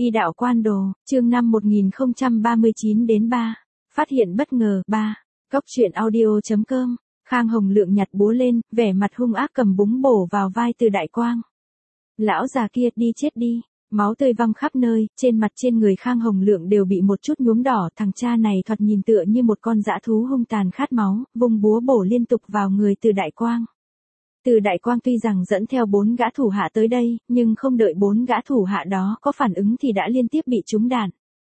Y đạo quan đồ, chương 5 1039 đến 3. Phát hiện bất ngờ 3. Cốc truyện audio.com. Khang Hồng Lượng nhặt búa lên, vẻ mặt hung ác cầm búng bổ vào vai Từ Đại Quang. Lão già kia, đi chết đi. Máu tươi văng khắp nơi, trên mặt trên người Khang Hồng Lượng đều bị một chút nhuốm đỏ. Thằng cha này thoạt nhìn tựa như một con dã thú hung tàn khát máu, vung búa bổ liên tục vào người Từ Đại Quang. Từ Đại Quang tuy rằng dẫn theo 4 gã thủ hạ tới đây, nhưng không đợi 4 gã thủ hạ đó có phản ứng thì đã liên tiếp bị trúng đạn.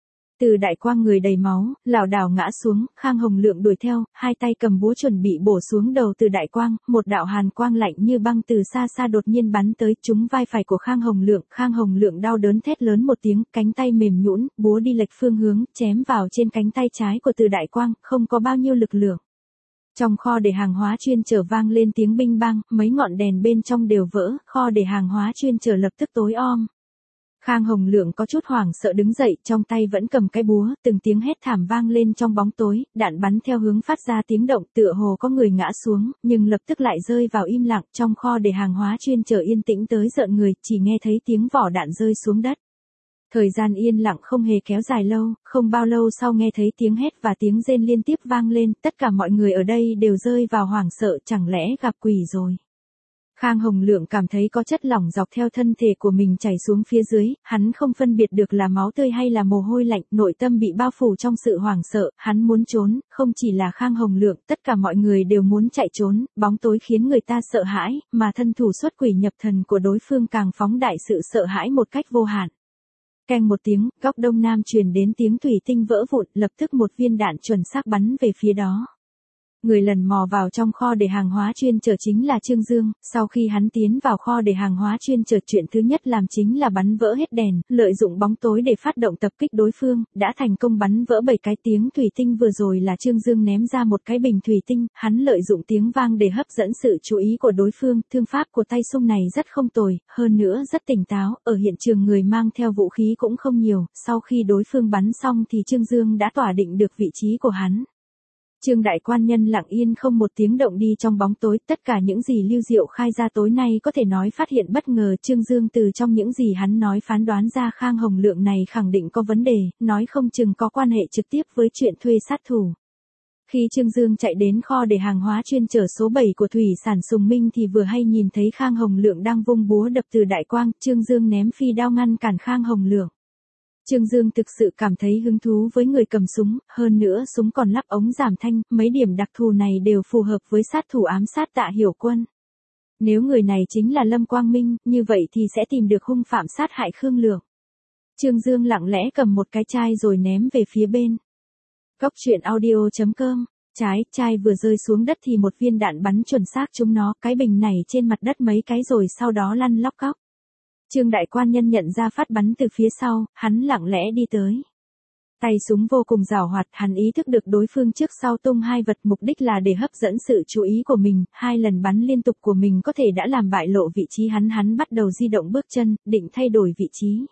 Từ Đại Quang người đầy máu, lảo đảo ngã xuống, Khang Hồng Lượng đuổi theo, hai tay cầm búa chuẩn bị bổ xuống đầu Từ Đại Quang, một đạo hàn quang lạnh như băng từ xa xa đột nhiên bắn tới trúng vai phải của Khang Hồng Lượng đau đớn thét lớn một tiếng, cánh tay mềm nhũn, búa đi lệch phương hướng, chém vào trên cánh tay trái của Từ Đại Quang, không có bao nhiêu lực lượng. Trong kho để hàng hóa chuyên chở vang lên tiếng binh bang, mấy ngọn đèn bên trong đều vỡ, kho để hàng hóa chuyên chở lập tức tối om. Khang Hồng Lượng có chút hoảng sợ đứng dậy, trong tay vẫn cầm cái búa, từng tiếng hét thảm vang lên trong bóng tối, đạn bắn theo hướng phát ra tiếng động, tựa hồ có người ngã xuống, nhưng lập tức lại rơi vào im lặng, trong kho để hàng hóa chuyên chở yên tĩnh tới rợn người, chỉ nghe thấy tiếng vỏ đạn rơi xuống đất. Thời gian yên lặng không hề kéo dài lâu, không bao lâu sau nghe thấy tiếng hét và tiếng rên liên tiếp vang lên, tất cả mọi người ở đây đều rơi vào hoảng sợ, chẳng lẽ gặp quỷ rồi. Khang Hồng Lượng cảm thấy có chất lỏng dọc theo thân thể của mình chảy xuống phía dưới, hắn không phân biệt được là máu tươi hay là mồ hôi lạnh, nội tâm bị bao phủ trong sự hoảng sợ, hắn muốn trốn, không chỉ là Khang Hồng Lượng, tất cả mọi người đều muốn chạy trốn, bóng tối khiến người ta sợ hãi, mà thân thủ xuất quỷ nhập thần của đối phương càng phóng đại sự sợ hãi một cách vô hạn. Keng một tiếng, góc đông nam truyền đến tiếng thủy tinh vỡ vụn, lập tức một viên đạn chuẩn xác bắn về phía đó. Người lần mò vào trong kho để hàng hóa chuyên chở chính là Trương Dương, sau khi hắn tiến vào kho để hàng hóa chuyên chở chuyện thứ nhất làm chính là bắn vỡ hết đèn, lợi dụng bóng tối để phát động tập kích đối phương, đã thành công bắn vỡ 7 cái tiếng thủy tinh vừa rồi là Trương Dương ném ra một cái bình thủy tinh, hắn lợi dụng tiếng vang để hấp dẫn sự chú ý của đối phương, thương pháp của tay sung này rất không tồi, hơn nữa rất tỉnh táo, ở hiện trường người mang theo vũ khí cũng không nhiều, sau khi đối phương bắn xong thì Trương Dương đã tỏa định được vị trí của hắn. Trương Đại Quan Nhân lặng yên không một tiếng động đi trong bóng tối, tất cả những gì Lưu Diệu khai ra tối nay có thể nói phát hiện bất ngờ, Trương Dương từ trong những gì hắn nói phán đoán ra Khang Hồng Lượng này khẳng định có vấn đề, nói không chừng có quan hệ trực tiếp với chuyện thuê sát thủ. Khi Trương Dương chạy đến kho để hàng hóa chuyên chở số 7 của Thủy sản Sùng Minh thì vừa hay nhìn thấy Khang Hồng Lượng đang vung búa đập Từ Đại Quang, Trương Dương ném phi đao ngăn cản Khang Hồng Lượng. Trương Dương thực sự cảm thấy hứng thú với người cầm súng, hơn nữa súng còn lắp ống giảm thanh, mấy điểm đặc thù này đều phù hợp với sát thủ ám sát Tạ Hiểu Quân. Nếu người này chính là Lâm Quang Minh, như vậy thì sẽ tìm được hung phạm sát hại Khương Lượng. Trương Dương lặng lẽ cầm một cái chai rồi ném về phía bên. Cốc truyện audio.com. Chai vừa rơi xuống đất thì một viên đạn bắn chuẩn xác trúng nó, cái bình này trên mặt đất mấy cái rồi sau đó lăn lóc cóc. Trương Đại Quan Nhân nhận ra phát bắn từ phía sau, hắn lặng lẽ đi tới. Tay súng vô cùng giàu hoạt, hắn ý thức được đối phương trước sau tung hai vật, mục đích là để hấp dẫn sự chú ý của mình, 2 lần bắn liên tục của mình có thể đã làm bại lộ vị trí hắn bắt đầu di động bước chân, định thay đổi vị trí.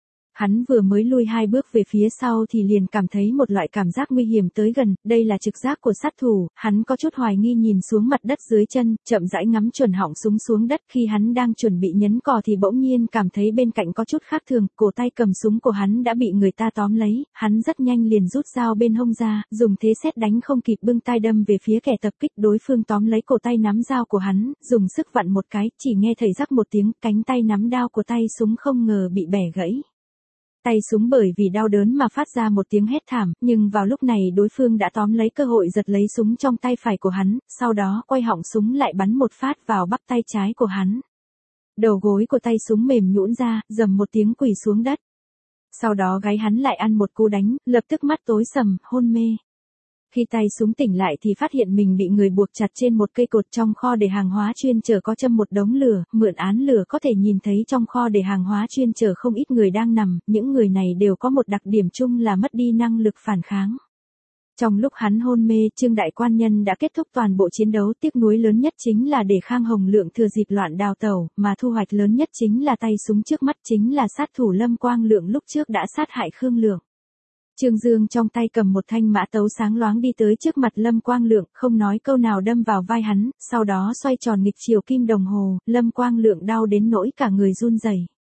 Hắn vừa mới lui 2 bước về phía sau thì liền cảm thấy một loại cảm giác nguy hiểm tới gần, đây là trực giác của sát thủ, hắn có chút hoài nghi nhìn xuống mặt đất dưới chân, chậm rãi ngắm chuẩn họng súng xuống đất, khi hắn đang chuẩn bị nhấn cò thì bỗng nhiên cảm thấy bên cạnh có chút khác thường, cổ tay cầm súng của hắn đã bị người ta tóm lấy, hắn rất nhanh liền rút dao bên hông ra, dùng thế sét đánh không kịp bưng tay đâm về phía kẻ tập kích, đối phương tóm lấy cổ tay nắm dao của hắn, dùng sức vặn một cái, chỉ nghe thấy rắc một tiếng, cánh tay nắm đao của tay súng không ngờ bị bẻ gãy. Tay súng bởi vì đau đớn mà phát ra một tiếng hét thảm, nhưng vào lúc này đối phương đã tóm lấy cơ hội giật lấy súng trong tay phải của hắn, sau đó quay họng súng lại bắn một phát vào bắp tay trái của hắn. Đầu gối của tay súng mềm nhũn ra, rầm một tiếng quỳ xuống đất. Sau đó gáy hắn lại ăn một cú đánh, lập tức mắt tối sầm, hôn mê. Khi tay súng tỉnh lại thì phát hiện mình bị người buộc chặt trên một cây cột trong kho để hàng hóa chuyên chở có châm một đống lửa, mượn án lửa có thể nhìn thấy trong kho để hàng hóa chuyên chở không ít người đang nằm, những người này đều có một đặc điểm chung là mất đi năng lực phản kháng. Trong lúc hắn hôn mê, Trương Đại Quan Nhân đã kết thúc toàn bộ chiến đấu, tiếc nuối lớn nhất chính là để Khang Hồng Lượng thừa dịp loạn đào tẩu, mà thu hoạch lớn nhất chính là tay súng trước mắt chính là sát thủ Lâm Quang Lượng lúc trước đã sát hại Khương Lượng. Trương Dương trong tay cầm một thanh mã tấu sáng loáng đi tới trước mặt Lâm Quang Lượng, không nói câu nào đâm vào vai hắn, sau đó xoay tròn nghịch chiều kim đồng hồ, Lâm Quang Lượng đau đến nỗi cả người run rẩy.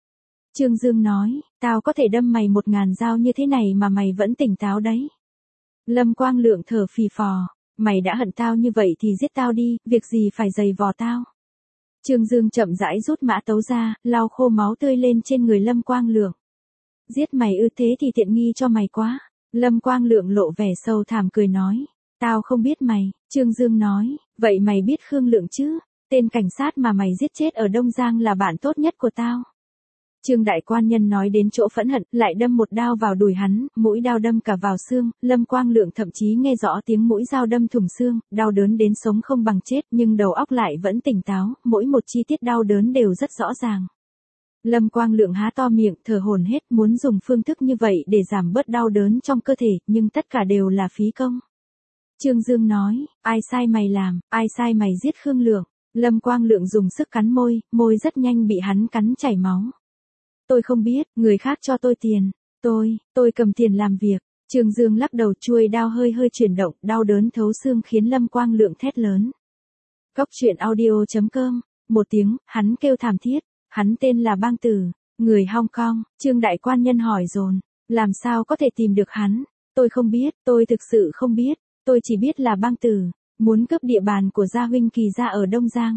Trương Dương nói, tao có thể đâm mày 1000 dao như thế này mà mày vẫn tỉnh táo đấy. Lâm Quang Lượng thở phì phò, mày đã hận tao như vậy thì giết tao đi, việc gì phải giày vò tao. Trương Dương chậm rãi rút mã tấu ra, lau khô máu tươi lên trên người Lâm Quang Lượng. Giết mày ư, thế thì tiện nghi cho mày quá. Lâm Quang Lượng lộ vẻ sầu thảm cười nói, tao không biết mày. Trương Dương nói, vậy mày biết Khương Lượng chứ? Tên cảnh sát mà mày giết chết ở Đông Giang là bạn tốt nhất của tao. Trương đại quan nhân nói đến chỗ phẫn hận, lại đâm một đao vào đùi hắn, mũi đao đâm cả vào xương, Lâm Quang Lượng thậm chí nghe rõ tiếng mũi dao đâm thủng xương, đau đớn đến sống không bằng chết, nhưng đầu óc lại vẫn tỉnh táo, mỗi một chi tiết đau đớn đều rất rõ ràng. Lâm Quang Lượng há to miệng, thở hổn hển, muốn dùng phương thức như vậy để giảm bớt đau đớn trong cơ thể, nhưng tất cả đều là phí công. Trương Dương nói, ai sai mày làm, ai sai mày giết Khương Lượng. Lâm Quang Lượng dùng sức cắn môi, môi rất nhanh bị hắn cắn chảy máu. Tôi không biết, người khác cho tôi tiền. Tôi cầm tiền làm việc. Trương Dương lắc đầu, chuôi đao hơi hơi chuyển động, đau đớn thấu xương khiến Lâm Quang Lượng thét lớn. Cóc truyện audio.com. Một tiếng, hắn kêu thảm thiết. Hắn tên là Bang Tử, người Hong Kong. Trương đại quan nhân hỏi dồn, làm sao có thể tìm được hắn? Tôi không biết, tôi thực sự không biết. Tôi chỉ biết là Bang Tử muốn cướp địa bàn của gia huynh Kỳ gia ở Đông Giang.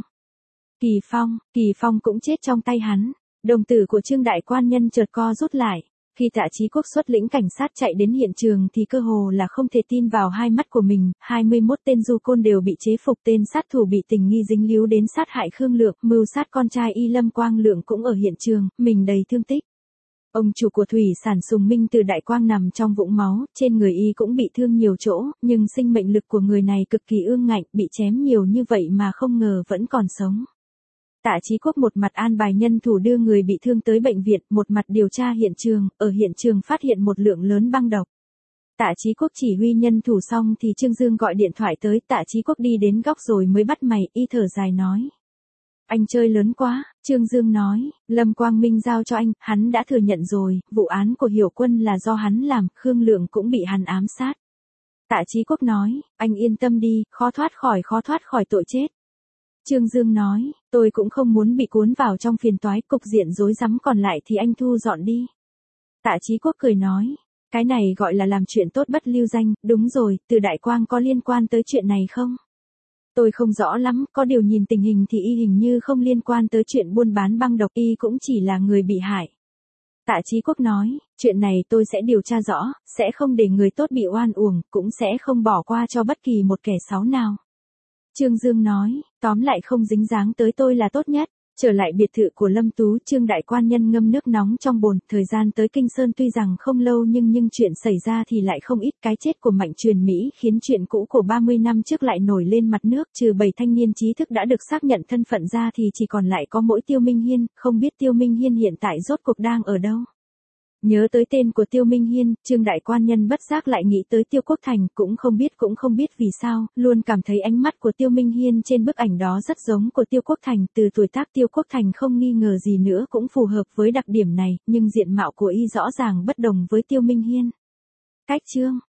Kỳ Phong cũng chết trong tay hắn. Đồng tử của Trương đại quan nhân chợt co rút lại. Khi Tạ Chí Quốc xuất lĩnh cảnh sát chạy đến hiện trường thì cơ hồ là không thể tin vào hai mắt của mình, 21 tên du côn đều bị chế phục, tên sát thủ bị tình nghi dính líu đến sát hại Khương Lượng, mưu sát con trai y Lâm Quang Lượng cũng ở hiện trường, mình đầy thương tích. Ông chủ của thủy sản Sùng Minh Từ Đại Quang nằm trong vũng máu, trên người y cũng bị thương nhiều chỗ, nhưng sinh mệnh lực của người này cực kỳ ương ngạnh, bị chém nhiều như vậy mà không ngờ vẫn còn sống. Tạ Chí Quốc một mặt an bài nhân thủ đưa người bị thương tới bệnh viện, một mặt điều tra hiện trường, ở hiện trường phát hiện một lượng lớn băng độc. Tạ Chí Quốc chỉ huy nhân thủ xong thì Trương Dương gọi điện thoại tới, Tạ Chí Quốc đi đến góc rồi mới bắt mày, y thở dài nói. Anh chơi lớn quá, Trương Dương nói, Lâm Quang Minh giao cho anh, hắn đã thừa nhận rồi, vụ án của Hiểu Quân là do hắn làm, Khương Lượng cũng bị hắn ám sát. Tạ Chí Quốc nói, anh yên tâm đi, khó thoát khỏi tội chết. Trương Dương nói, tôi cũng không muốn bị cuốn vào trong phiền toái, cục diện rối rắm còn lại thì anh thu dọn đi. Tạ Chí Quốc cười nói, cái này gọi là làm chuyện tốt bất lưu danh, đúng rồi, Từ Đại Quang có liên quan tới chuyện này không? Tôi không rõ lắm, có điều nhìn tình hình thì y hình như không liên quan tới chuyện buôn bán băng độc, y cũng chỉ là người bị hại. Tạ Chí Quốc nói, chuyện này tôi sẽ điều tra rõ, sẽ không để người tốt bị oan uổng, cũng sẽ không bỏ qua cho bất kỳ một kẻ xấu nào. Trương Dương nói, tóm lại không dính dáng tới tôi là tốt nhất. Trở lại biệt thự của Lâm Tú, Trương đại quan nhân ngâm nước nóng trong bồn, thời gian tới Kinh Sơn tuy rằng không lâu nhưng chuyện xảy ra thì lại không ít. Cái chết của Mạnh Truyền Mỹ khiến chuyện cũ của 30 năm trước lại nổi lên mặt nước, trừ 7 thanh niên trí thức đã được xác nhận thân phận ra thì chỉ còn lại có mỗi Tiêu Minh Hiên, không biết Tiêu Minh Hiên hiện tại rốt cuộc đang ở đâu. Nhớ tới tên của Tiêu Minh Hiên, Trương đại quan nhân bất giác lại nghĩ tới Tiêu Quốc Thành, cũng không biết vì sao, luôn cảm thấy ánh mắt của Tiêu Minh Hiên trên bức ảnh đó rất giống của Tiêu Quốc Thành, từ tuổi tác Tiêu Quốc Thành không nghi ngờ gì nữa cũng phù hợp với đặc điểm này, nhưng diện mạo của y rõ ràng bất đồng với Tiêu Minh Hiên. Cách chương